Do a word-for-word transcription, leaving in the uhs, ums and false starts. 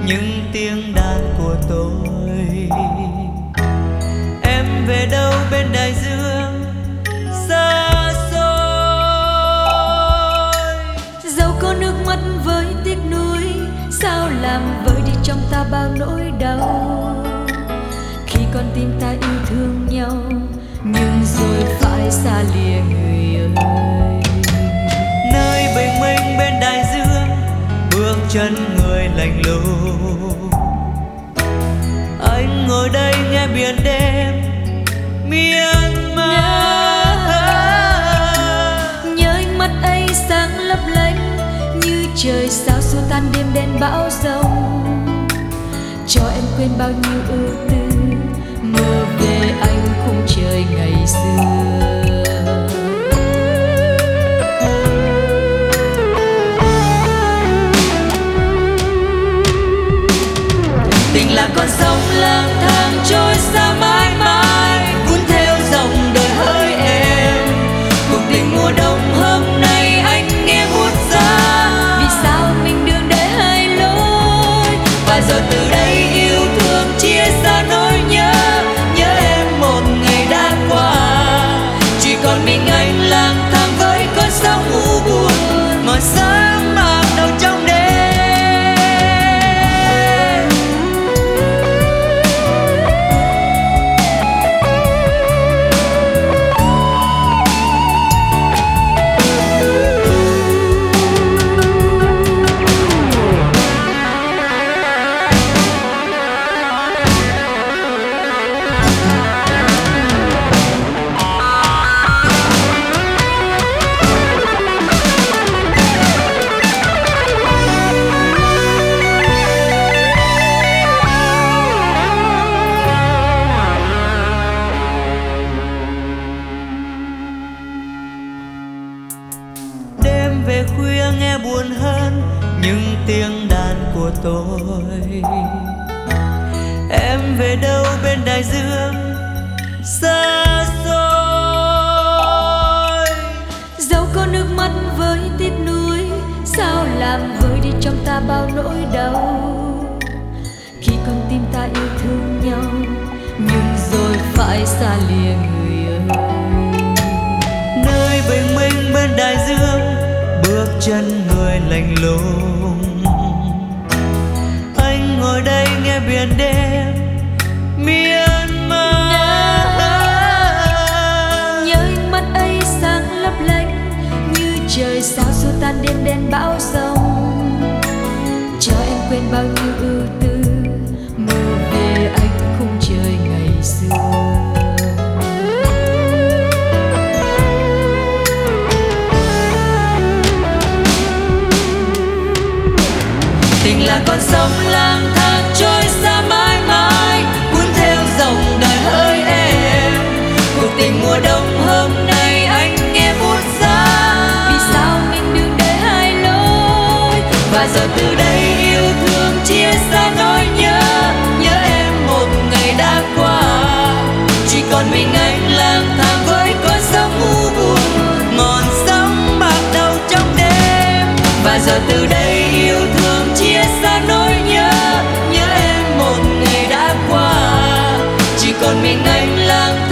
những tiếng đàn của tôi. Em về đâu bên đại dương xa xôi? Dẫu có nước mắt với tiếc nuối, sao làm vơi đi trong ta bao nỗi đau. Khi con tim ta yêu thương nhau, nhưng rồi phải xa lìa người ơi. Nơi bình minh bên đại dương, bước chân người lạnh lùng. Anh ngồi đây nghe biển đêm Myanmar. Nhớ ánh mắt ấy sáng lấp lánh như trời sao xua tan đêm đen bão giông. Cho em quên bao nhiêu ưu tư, mơ về anh khung trời ngày xưa. Tình là con sông lang thang trôi xa mãi mãi, cuốn theo dòng đời hỡi em. Cuộc tình mùa đông hôm nay anh nghe buốt giá. Vì sao mình đường để hai lối, Và rồi từ đây yêu thương chia xa nỗi nhớ. Nhớ em một ngày đã qua, chỉ còn mình anh lang thang với cơn sóng u buồn. Ngọn sáng bạc đầu trong đêm. Về khuya nghe buồn hơn những tiếng đàn của tôi. Em về đâu bên đại dương xa xôi? dẫu có nước mắt với tiếc nuối, sao làm vơi đi trong ta bao nỗi đau. Khi con tim ta yêu thương nhau, nhưng rồi phải xa lìa người ơi. Nơi bình minh bên đại dương, bước chân người lạnh lùng. Anh ngồi đây nghe biển đêm Myanmar. Nhớ ánh mắt ấy sáng lấp lánh như trời sao xua tan đêm đen bão giông. Cho em quên bao nhiêu ưu tư, mơ về anh khung trời ngày xưa. Tình là con sông lang thang trôi xa mãi mãi, cuốn theo dòng đời hỡi em. Cuộc tình mùa đông hôm nay anh nghe buốt giá. Vì sao mình đường để hai lối, Và giờ từ đây yêu thương chia xa nỗi nhớ. Nhớ em một ngày đã qua, chỉ còn mình anh lang thang với con sông u buồn. Ngọn sóng bạc đầu trong đêm. Và giờ từ đây yêu thương chia xa nỗi nhớ. Nhớ em một ngày đã qua, chỉ còn mình anh lang